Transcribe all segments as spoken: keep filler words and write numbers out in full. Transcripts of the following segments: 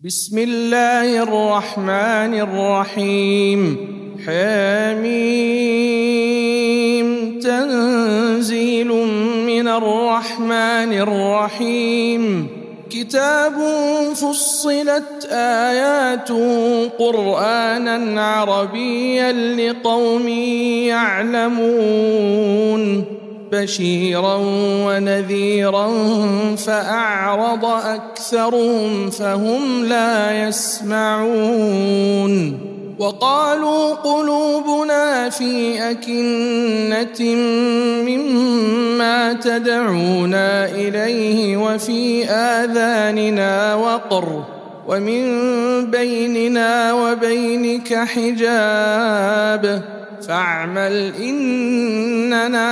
بسم الله الرحمن الرحيم. حميم تنزيل من الرحمن الرحيم. كتاب فصلت آياته قرآنا عربيا لقوم يعلمون بشيرا ونذيرا فأعرض أكثرهم فهم لا يسمعون. وقالوا قلوبنا في أكنة مما تدعونا إليه وفي آذاننا وقر ومن بيننا وبينك حجاب فاعمل إننا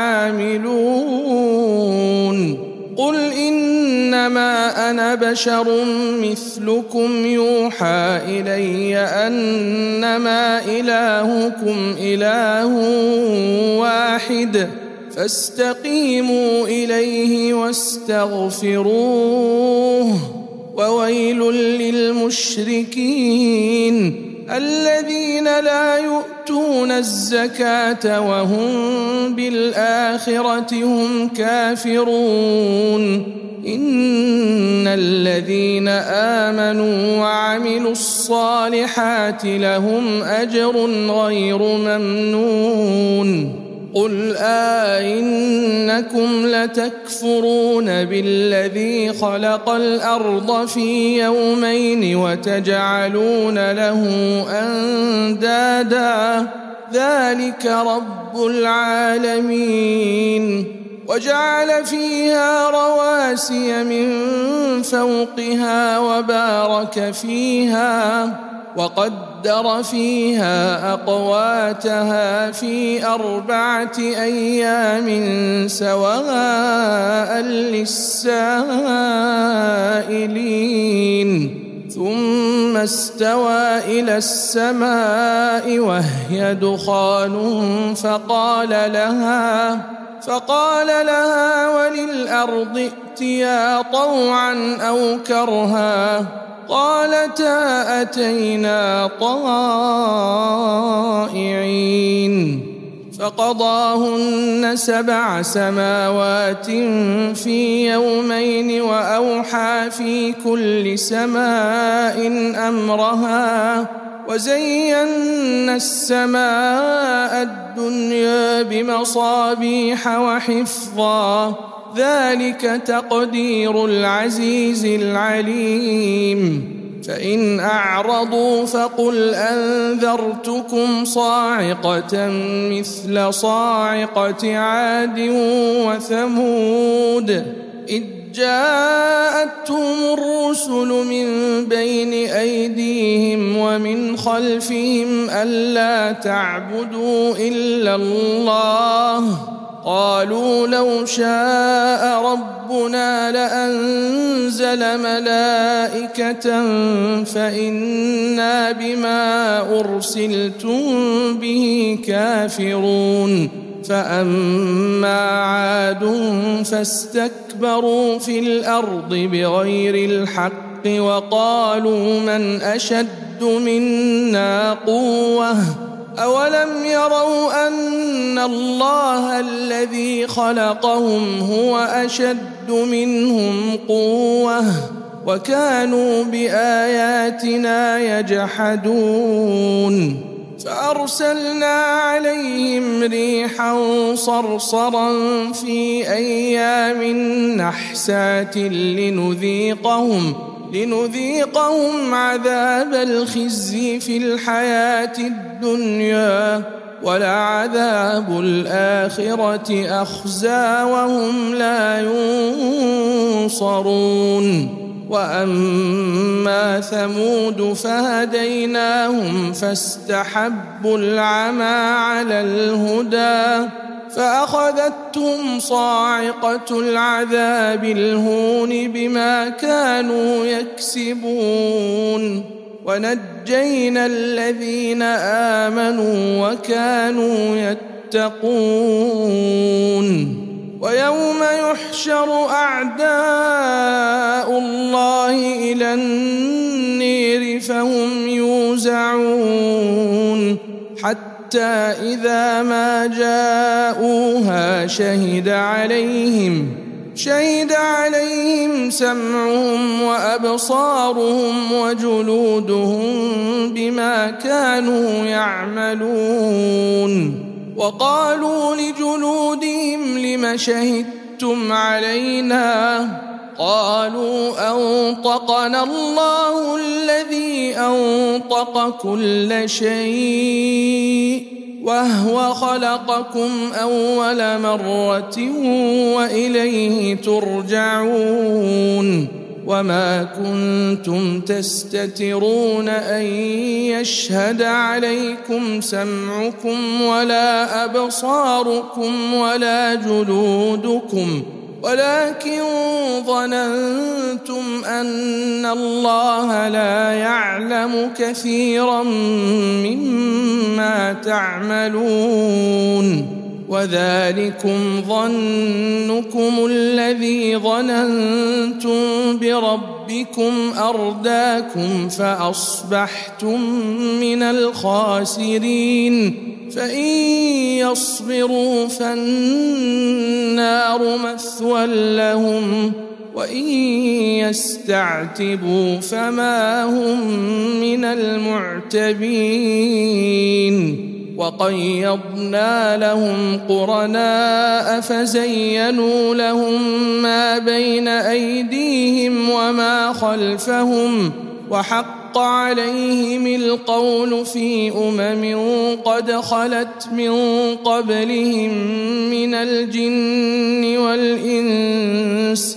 عاملون. قل إنما أنا بشر مثلكم يوحى إلي أنما إلهكم إله واحد فاستقيموا إليه واستغفروه. وويل للمشركين الذين لا يؤتون الزكاة وهم بالآخرة هم كافرون. إن الذين آمنوا وعملوا الصالحات لهم أجر غير ممنون. قل أئنكم لتكفرون بالذي خلق الأرض في يومين وتجعلون له أندادا ذلك رب العالمين. وجعل فيها رواسي من فوقها وبارك فيها وقدر فيها أقواتها في أربعة أيام سواء للسائلين. ثم استوى إلى السماء وهي دخان فقال لها فقال لها وللأرض ائتيا طوعا أو كرها قالتا أتينا طائعين. فقضاهن سبع سماوات في يومين وأوحى في كل سماء أمرها وزينا السماء الدنيا بمصابيح وحفظا ذلك تقدير العزيز العليم. فإن أعرضوا فقل أنذرتكم صاعقة مثل صاعقة عاد وثمود إذ جاءتهم الرسل من بين أيديهم ومن خلفهم ألا تعبدوا إلا الله قالوا لو شاء ربنا لأنزل ملائكة فإنا بما أرسلتم به كافرون. فأما عاد فاستكبروا في الأرض بغير الحق وقالوا من أشد منا قوة أولم يروا أن الله الذي خلقهم هو أشد منهم قوة وكانوا بآياتنا يجحدون. فأرسلنا عليهم ريحا صرصرا في أيام نحسات لنذيقهم لنذيقهم عذاب الخزي في الحياة الدنيا ولعذاب الآخرة أخزى وهم لا ينصرون. وأما ثمود فهديناهم فاستحبوا العمى على الهدى فأخذتهم صاعقة العذاب الهون بما كانوا يكسبون. ونجينا الذين آمنوا وكانوا يتقون. ويوم يحشر أعداء الله إلى النار الحجر فهم يوزعون حتى إذا ما جاءوها شهد عليهم شهد عليهم سمعهم وأبصارهم وجلودهم بما كانوا يعملون وقالوا لجلودهم لم شهدتم علينا قالوا أنطقنا الله الذي أنطق كل شيء وهو خلقكم أول مرة وإليه ترجعون وما كنتم تستترون أن يشهد عليكم سمعكم ولا أبصاركم ولا جلودكم ولكن ظننتم أن الله لا يعلم كثيرا مما تعملون وذلكم ظنكم الذي ظننتم بربكم أرداكم فأصبحتم من الخاسرين فإن يصبروا فالنار مثوى لهم وإن يستعتبوا فما هم من المعتبين وقيضنا لهم قرناء فزينوا لهم ما بين أيديهم وما خلفهم وحق عليهم القول في أمم قد خلت من قبلهم من الجن والإنس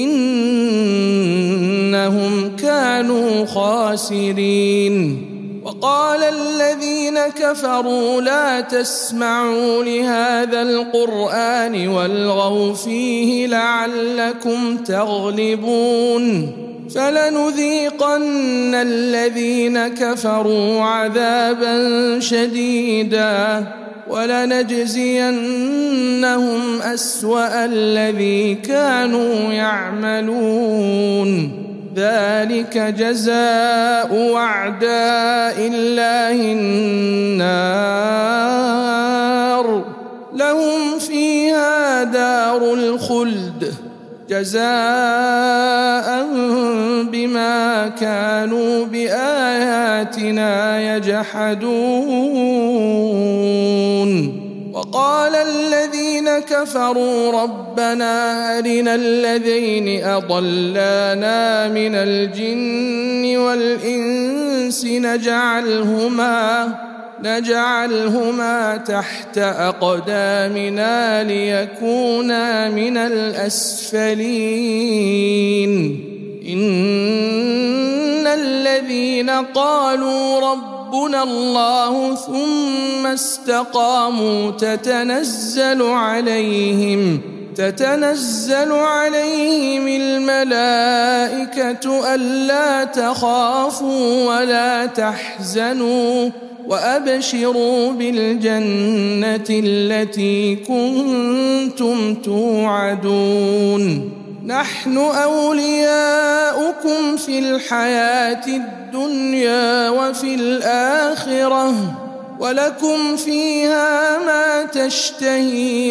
إنهم كانوا خاسرين وقال الذين كفروا لا تسمعوا لهذا القرآن والغوا فيه لعلكم تغلبون فلنذيقن الذين كفروا عذابا شديدا ولنجزينهم أسوأ الذي كانوا يعملون ذلك جزاء أعداء الله النار لهم فيها دار الخلد جزاء بما كانوا بآياتنا يجحدون وقال الذين كفروا ربنا أرنا الذين أضلانا من الجن والإنس نجعلهما نجعلهما تحت أقدامنا ليكونا من الأسفلين إن الذين قالوا ربنا الله ثم استقاموا تتنزل عليهم تتنزل عليهم الملائكة ألا تخافوا ولا تحزنوا وأبشروا بالجنة التي كنتم توعدون نحن أولياؤكم في الحياة الدنيا وفي الآخرة ولكم فيها ما تشتهي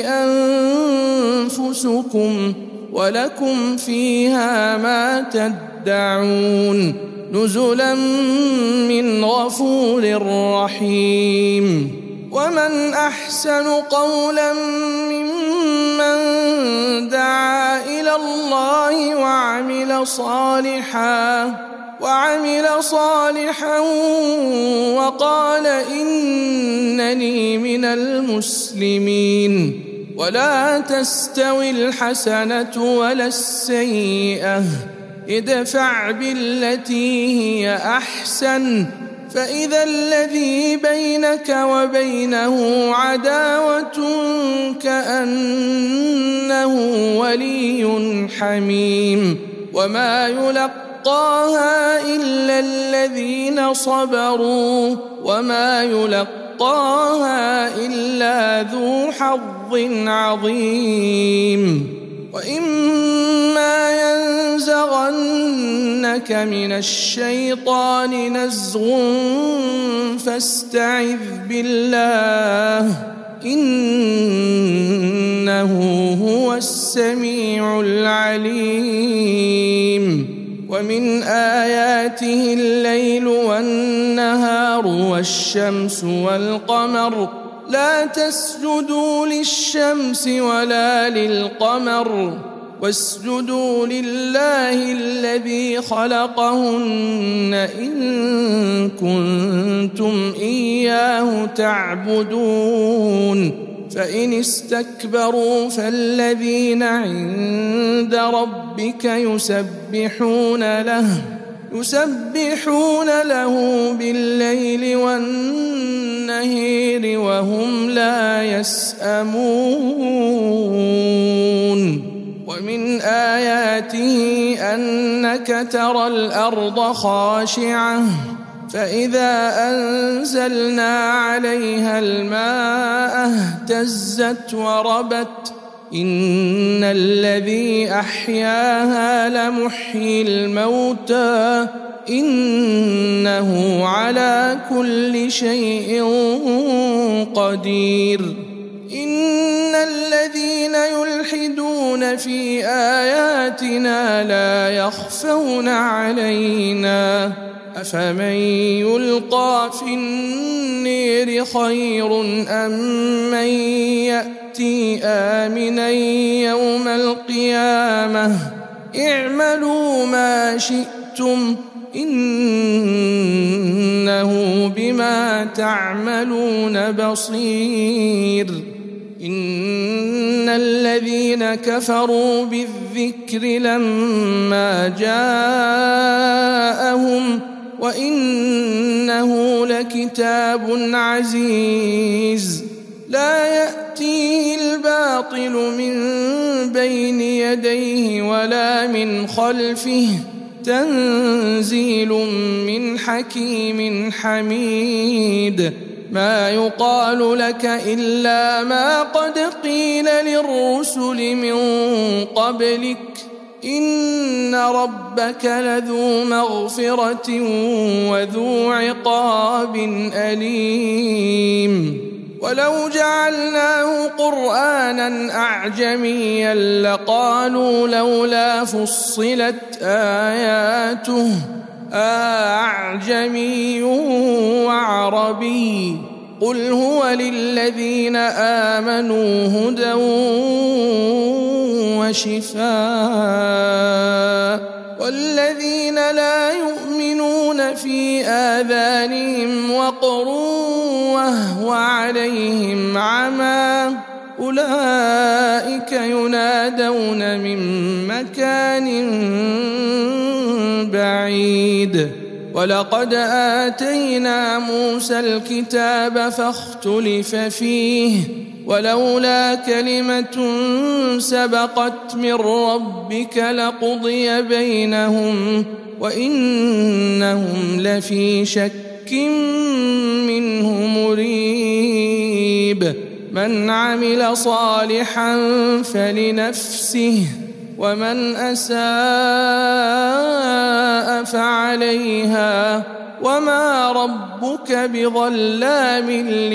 أنفسكم ولكم فيها ما تدعون نزلا من غفور رحيم ومن أحسن قولا ممن دعا إلى الله وعمل صالحا وعمل صالحا وقال إنني من المسلمين ولا تستوي الحسنة ولا السيئة ادفع بالتي هي أحسن فإذا الذي بينك وبينه عداوة كأنه ولي حميم وما يلقاها إلا الذين صبروا وما يلقاها إلا ذو حظ عظيم وإما ينزغنك من الشيطان نزغ فاستعذ بالله إنه هو السميع العليم ومن آياته الليل والنهار والشمس والقمر لا تسجدوا للشمس ولا للقمر واسجدوا لله الذي خلقهن إن كنتم إياه تعبدون فإن استكبروا فالذين عند ربك يسبحون له يسبحون له بالليل والنهار وهم لا يسأمون ومن آياته أنك ترى الأرض خاشعة فإذا أنزلنا عليها الماء اهتزت وربت إن الذي أحياها لمحيي الموتى إنه على كل شيء قدير إن الذين يلحدون في آياتنا لا يخفون علينا أفمن يلقى في النير خير أم من يأتي آمنا يوم القيامة اعملوا ما شئتم إنه بما تعملون بصير إن الذين كفروا بالذكر لما جاءهم وإنه لكتاب عزيز لا يأتيه الباطل من بين يديه ولا من خلفه تنزيل من حكيم حميد ما يقال لك إلا ما قد قيل للرسل من قبلك إن ربك لذو مغفرة وذو عقاب أليم ولو جعلناه قرآنا أعجميا لقالوا لولا فصلت آياته أعجمي وعربي قل هو للذين آمنوا هدى وشفاء والذين لا يؤمنون في آذانهم وقر وهو عليهم عمى أولئك ينادون من مكان بعيد ولقد آتينا موسى الكتاب فاختلف فيه ولولا كلمة سبقت من ربك لقضي بينهم وإنهم لفي شك منه مريب من عمل صالحا فلنفسه ومن أساء فعليها وما ربك بظلام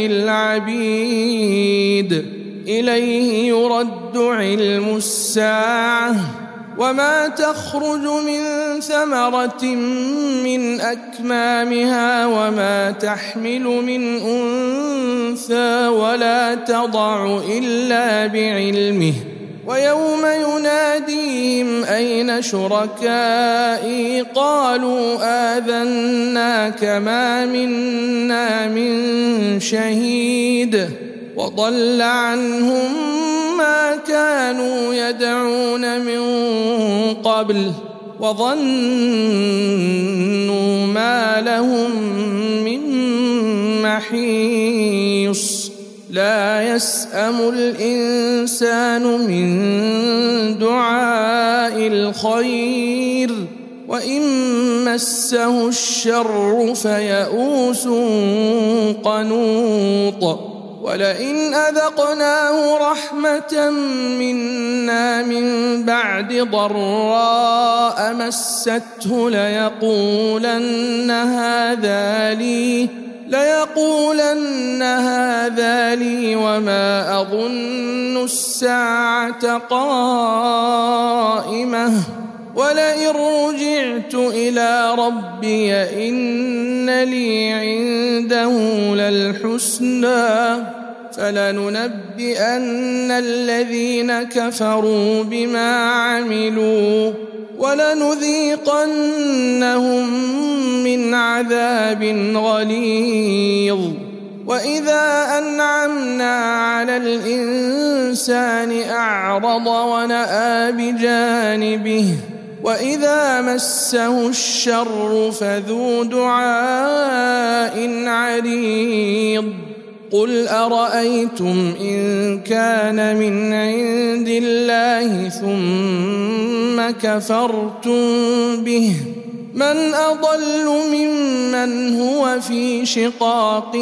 للعبيد إليه يرد علم الساعة وما تخرج من ثمرة من أكمامها وما تحمل من أنثى ولا تضع إلا بعلمه ويوم يناديهم أين شركائي قالوا آذناك ما منا من شهيد وضل عنهم ما كانوا يدعون من قبل وظنوا ما لهم من محيص لا يسأم الإنسان من دعاء الخير وإن مسه الشر فيئوس قنوط ولئن أذقناه رحمة منا من بعد ضراء مسته ليقولن هذا لي ليقولن هذا لي وما أظن الساعة قائمة ولئن رجعت إلى ربي إن لي عنده للحسنى فلننبئن الذين كفروا بما عملوا ولنذيقنهم من عذاب غليظ. وإذا أنعمنا على الإنسان أعرض ونأى بجانبه وإذا مسه الشر فذو دعاء عريض. قل أرأيتم إن كان من عند الله ثم كفرتم به من أضل ممن هو في شقاق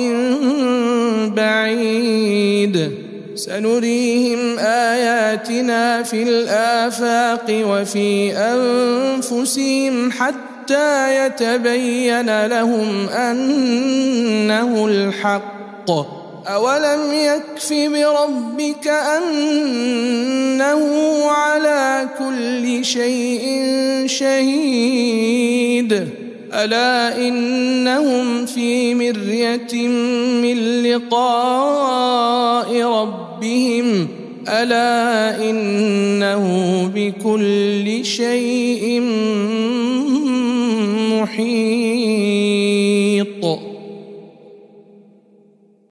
بعيد. سنريهم آياتنا في الآفاق وفي أنفسهم حتى يتبين لهم أنه الحق. أولم يكف بربك أنه على كل شيء شهيد. ألا إنهم في مرية من لقاء ربهم ألا إنه بكل شيء محيط.